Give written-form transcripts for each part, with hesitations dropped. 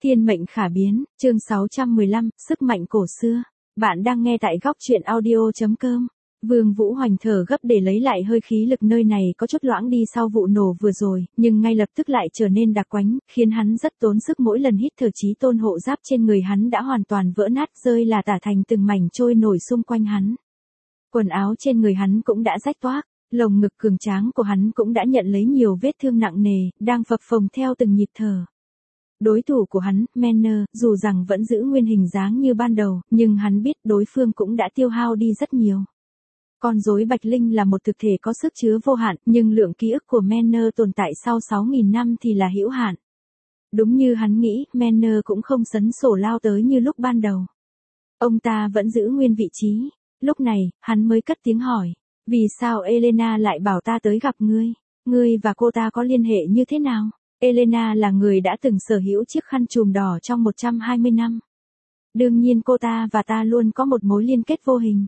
Thiên mệnh khả biến, chương 615, sức mạnh cổ xưa. Bạn đang nghe tại góc truyện audio.com. Vương Vũ Hoành thở gấp để lấy lại hơi khí lực, nơi này có chút loãng đi sau vụ nổ vừa rồi, nhưng ngay lập tức lại trở nên đặc quánh, khiến hắn rất tốn sức mỗi lần hít thở. Chí tôn hộ giáp trên người hắn đã hoàn toàn vỡ nát, rơi là tả thành từng mảnh trôi nổi xung quanh hắn. Quần áo trên người hắn cũng đã rách toác, lồng ngực cường tráng của hắn cũng đã nhận lấy nhiều vết thương nặng nề, đang phập phồng theo từng nhịp thở. Đối thủ của hắn, Manner, dù rằng vẫn giữ nguyên hình dáng như ban đầu, nhưng hắn biết đối phương cũng đã tiêu hao đi rất nhiều. Con rối Bạch Linh là một thực thể có sức chứa vô hạn, nhưng lượng ký ức của Manner tồn tại sau 6.000 năm thì là hữu hạn. Đúng như hắn nghĩ, Manner cũng không sấn sổ lao tới như lúc ban đầu. Ông ta vẫn giữ nguyên vị trí. Lúc này, hắn mới cất tiếng hỏi. Vì sao Elena lại bảo ta tới gặp ngươi? Ngươi và cô ta có liên hệ như thế nào? Elena là người đã từng sở hữu chiếc khăn trùm đỏ trong 120 năm. Đương nhiên cô ta và ta luôn có một mối liên kết vô hình.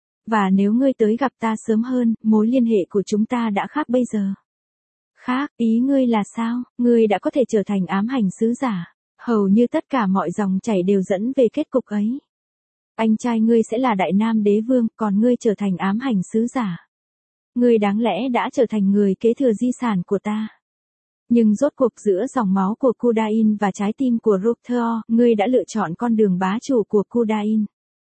Và nếu ngươi tới gặp ta sớm hơn, mối liên hệ của chúng ta đã khác bây giờ. Khác, ý ngươi là sao? Ngươi đã có thể trở thành ám hành sứ giả. Hầu như tất cả mọi dòng chảy đều dẫn về kết cục ấy. Anh trai ngươi sẽ là đại nam đế vương, còn ngươi trở thành ám hành sứ giả. Ngươi đáng lẽ đã trở thành người kế thừa di sản của ta. Nhưng rốt cuộc giữa dòng máu của Kudain và trái tim của Rukthor, ngươi đã lựa chọn con đường bá chủ của Kudain.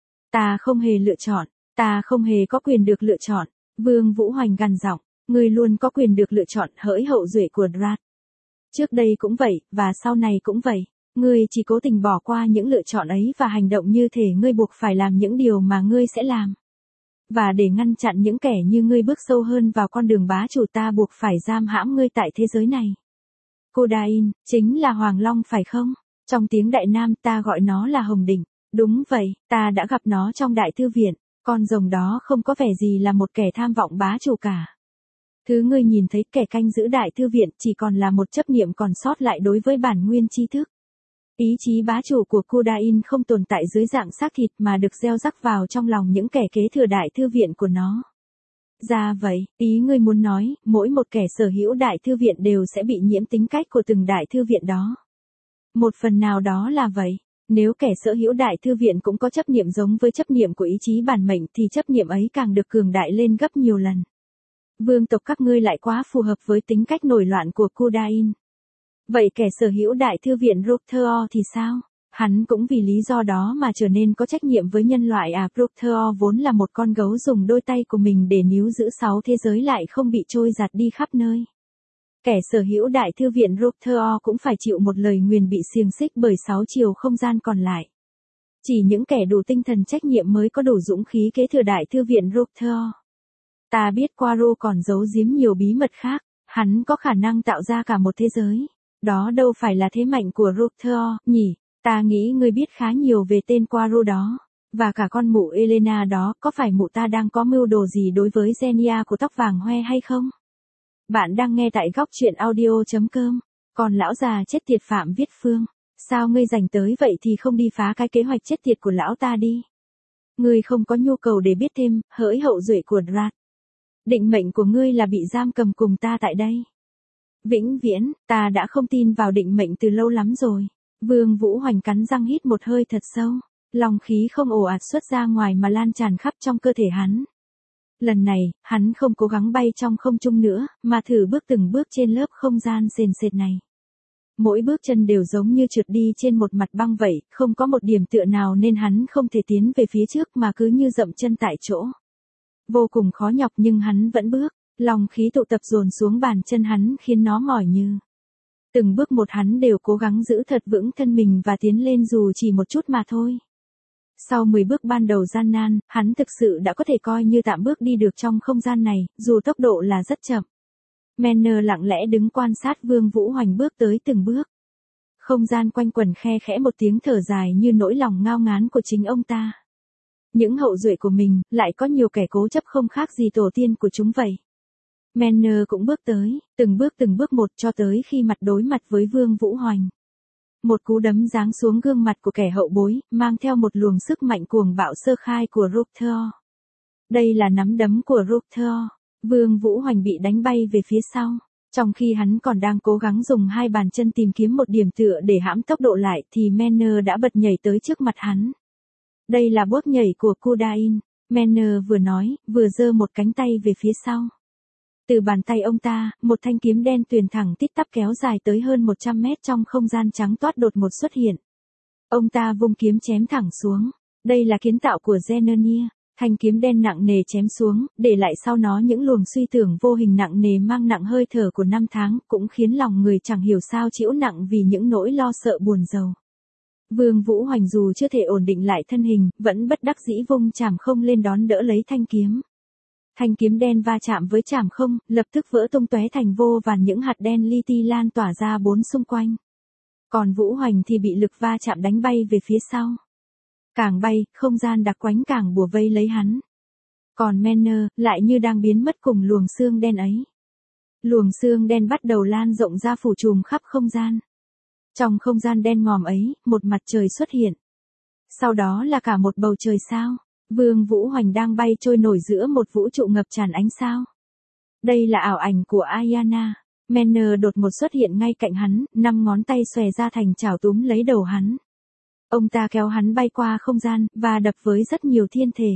Ta không hề lựa chọn, ta không hề có quyền được lựa chọn. Vương Vũ Hoành gằn giọng, ngươi luôn có quyền được lựa chọn hỡi hậu duệ của Drat. Trước đây cũng vậy, và sau này cũng vậy. Ngươi chỉ cố tình bỏ qua những lựa chọn ấy và hành động như thể ngươi buộc phải làm những điều mà ngươi sẽ làm. Và để ngăn chặn những kẻ như ngươi bước sâu hơn vào con đường bá chủ, ta buộc phải giam hãm ngươi tại thế giới này. Kudain, chính là Hoàng Long phải không? Trong tiếng Đại Nam ta gọi nó là Hồng Đỉnh. Đúng vậy, ta đã gặp nó trong đại thư viện. Con rồng đó không có vẻ gì là một kẻ tham vọng bá chủ cả. Thứ ngươi nhìn thấy kẻ canh giữ đại thư viện chỉ còn là một chấp niệm còn sót lại đối với bản nguyên tri thức. Ý chí bá chủ của Kudain không tồn tại dưới dạng xác thịt mà được gieo rắc vào trong lòng những kẻ kế thừa đại thư viện của nó. Ra vậy, ý ngươi muốn nói, mỗi một kẻ sở hữu đại thư viện đều sẽ bị nhiễm tính cách của từng đại thư viện đó. Một phần nào đó là vậy. Nếu kẻ sở hữu đại thư viện cũng có chấp niệm giống với chấp niệm của ý chí bản mệnh thì chấp niệm ấy càng được cường đại lên gấp nhiều lần. Vương tộc các ngươi lại quá phù hợp với tính cách nổi loạn của Kudain. Vậy kẻ sở hữu đại thư viện Rukthor thì sao? Hắn cũng vì lý do đó mà trở nên có trách nhiệm với nhân loại à? Rukthor vốn là một con gấu dùng đôi tay của mình để níu giữ 6 thế giới lại không bị trôi giạt đi khắp nơi. Kẻ sở hữu đại thư viện Rukthor cũng phải chịu một lời nguyền bị xiềng xích bởi 6 chiều không gian còn lại. Chỉ những kẻ đủ tinh thần trách nhiệm mới có đủ dũng khí kế thừa đại thư viện Rukthor. Ta biết Quaro còn giấu giếm nhiều bí mật khác, hắn có khả năng tạo ra cả một thế giới. Đó đâu phải là thế mạnh của Rukthor, nhỉ? Ta nghĩ ngươi biết khá nhiều về tên Quaro đó. Và cả con mụ Elena đó, có phải mụ ta đang có mưu đồ gì đối với Zenia của tóc vàng hoe hay không? Bạn đang nghe tại góc truyện audio.com. Còn lão già chết tiệt Phạm Viết Phương, sao ngươi rảnh tới vậy thì không đi phá cái kế hoạch chết tiệt của lão ta đi? Ngươi không có nhu cầu để biết thêm, hỡi hậu duệ của Drat. Định mệnh của ngươi là bị giam cầm cùng ta tại đây. Vĩnh viễn, ta đã không tin vào định mệnh từ lâu lắm rồi. Vương Vũ Hoành cắn răng hít một hơi thật sâu. Lòng khí không ồ ạt xuất ra ngoài mà lan tràn khắp trong cơ thể hắn. Lần này, hắn không cố gắng bay trong không trung nữa, mà thử bước từng bước trên lớp không gian sền sệt này. Mỗi bước chân đều giống như trượt đi trên một mặt băng vậy, không có một điểm tựa nào nên hắn không thể tiến về phía trước mà cứ như dậm chân tại chỗ. Vô cùng khó nhọc nhưng hắn vẫn bước. Lòng khí tụ tập dồn xuống bàn chân hắn khiến nó mỏi như. Từng bước một hắn đều cố gắng giữ thật vững thân mình và tiến lên dù chỉ một chút mà thôi. Sau 10 bước ban đầu gian nan, hắn thực sự đã có thể coi như tạm bước đi được trong không gian này, dù tốc độ là rất chậm. Manner lặng lẽ đứng quan sát Vương Vũ Hoành bước tới từng bước. Không gian quanh quẩn khe khẽ một tiếng thở dài như nỗi lòng ngao ngán của chính ông ta. Những hậu duệ của mình, lại có nhiều kẻ cố chấp không khác gì tổ tiên của chúng vậy. Manner cũng bước tới, từng bước một cho tới khi mặt đối mặt với Vương Vũ Hoành. Một cú đấm giáng xuống gương mặt của kẻ hậu bối, mang theo một luồng sức mạnh cuồng bạo sơ khai của Rukthor. Đây là nắm đấm của Rukthor. Vương Vũ Hoành bị đánh bay về phía sau. Trong khi hắn còn đang cố gắng dùng hai bàn chân tìm kiếm một điểm tựa để hãm tốc độ lại thì Manner đã bật nhảy tới trước mặt hắn. Đây là bước nhảy của Kudain, Manner vừa nói, vừa giơ một cánh tay về phía sau. Từ bàn tay ông ta, một thanh kiếm đen tuyền thẳng tít tắp kéo dài tới hơn 100 mét trong không gian trắng toát đột ngột xuất hiện. Ông ta vung kiếm chém thẳng xuống. Đây là kiến tạo của Zenernia. Thanh kiếm đen nặng nề chém xuống, để lại sau nó những luồng suy tưởng vô hình nặng nề mang nặng hơi thở của năm tháng, cũng khiến lòng người chẳng hiểu sao chịu nặng vì những nỗi lo sợ buồn rầu. Vương Vũ Hoành dù chưa thể ổn định lại thân hình, vẫn bất đắc dĩ vung chảm không lên đón đỡ lấy thanh kiếm. Thanh kiếm đen va chạm với chảm không, lập tức vỡ tung tóe thành vô vàn những hạt đen li ti lan tỏa ra bốn xung quanh. Còn Vũ Hoành thì bị lực va chạm đánh bay về phía sau. Càng bay, không gian đặc quánh càng bủa vây lấy hắn. Còn Manner, lại như đang biến mất cùng luồng xương đen ấy. Luồng xương đen bắt đầu lan rộng ra phủ trùm khắp không gian. Trong không gian đen ngòm ấy, một mặt trời xuất hiện. Sau đó là cả một bầu trời sao. Vương Vũ Hoành đang bay trôi nổi giữa một vũ trụ ngập tràn ánh sao. Đây là ảo ảnh của Ayana. Manner đột ngột xuất hiện ngay cạnh hắn, 5 ngón tay xòe ra thành chảo túm lấy đầu hắn. Ông ta kéo hắn bay qua không gian, và đập với rất nhiều thiên thể.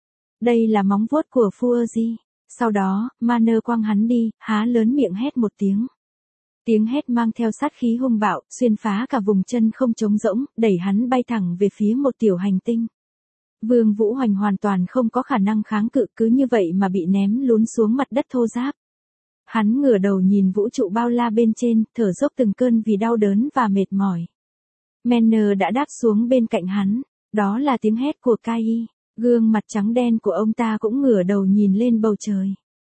Đây là móng vuốt của Fuji. Sau đó, Manner quăng hắn đi, há lớn miệng hét một tiếng. Tiếng hét mang theo sát khí hung bạo, xuyên phá cả vùng chân không trống rỗng, đẩy hắn bay thẳng về phía một tiểu hành tinh. Vương Vũ Hoành hoàn toàn không có khả năng kháng cự, cứ như vậy mà bị ném lún xuống mặt đất thô ráp. Hắn ngửa đầu nhìn vũ trụ bao la bên trên, thở dốc từng cơn vì đau đớn và mệt mỏi. Manner đã đáp xuống bên cạnh hắn. Đó là tiếng hét của Kai. Gương mặt trắng đen của ông ta cũng ngửa đầu nhìn lên bầu trời.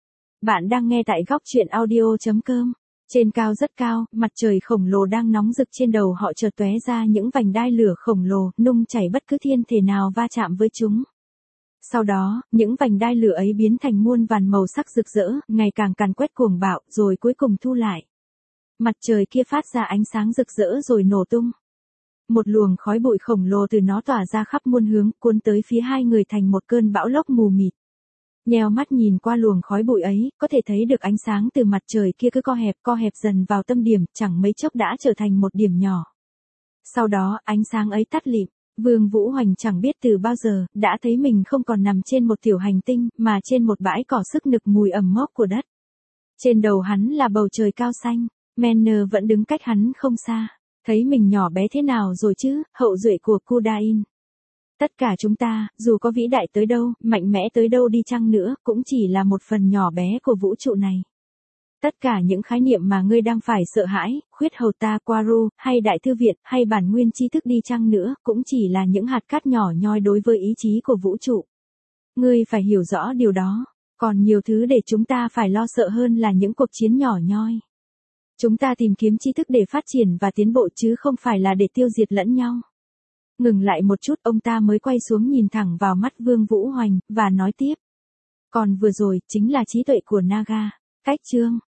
Bạn đang nghe tại góc truyện audio.com. Trên cao rất cao, mặt trời khổng lồ đang nóng rực trên đầu họ chợt tóe ra những vành đai lửa khổng lồ, nung chảy bất cứ thiên thể nào va chạm với chúng. Sau đó, những vành đai lửa ấy biến thành muôn vàn màu sắc rực rỡ, ngày càng càn quét cuồng bạo, rồi cuối cùng thu lại. Mặt trời kia phát ra ánh sáng rực rỡ rồi nổ tung. Một luồng khói bụi khổng lồ từ nó tỏa ra khắp muôn hướng, cuốn tới phía hai người thành một cơn bão lốc mù mịt. Nheo mắt nhìn qua luồng khói bụi ấy, có thể thấy được ánh sáng từ mặt trời kia cứ co hẹp dần vào tâm điểm, chẳng mấy chốc đã trở thành một điểm nhỏ. Sau đó, ánh sáng ấy tắt lịm. Vương Vũ Hoành chẳng biết từ bao giờ, đã thấy mình không còn nằm trên một tiểu hành tinh, mà trên một bãi cỏ sức nực mùi ẩm mốc của đất. Trên đầu hắn là bầu trời cao xanh, Manner vẫn đứng cách hắn không xa. Thấy mình nhỏ bé thế nào rồi chứ, hậu duệ của Kudain. Tất cả chúng ta, dù có vĩ đại tới đâu, mạnh mẽ tới đâu đi chăng nữa, cũng chỉ là một phần nhỏ bé của vũ trụ này. Tất cả những khái niệm mà ngươi đang phải sợ hãi, khuyết hầu ta Quaru, hay đại thư viện, hay bản nguyên tri thức đi chăng nữa, cũng chỉ là những hạt cát nhỏ nhoi đối với ý chí của vũ trụ. Ngươi phải hiểu rõ điều đó. Còn nhiều thứ để chúng ta phải lo sợ hơn là những cuộc chiến nhỏ nhoi. Chúng ta tìm kiếm tri thức để phát triển và tiến bộ chứ không phải là để tiêu diệt lẫn nhau. Ngừng lại một chút, ông ta mới quay xuống nhìn thẳng vào mắt Vương Vũ Hoành, và nói tiếp. Còn vừa rồi, chính là trí tuệ của Naga. Cách chương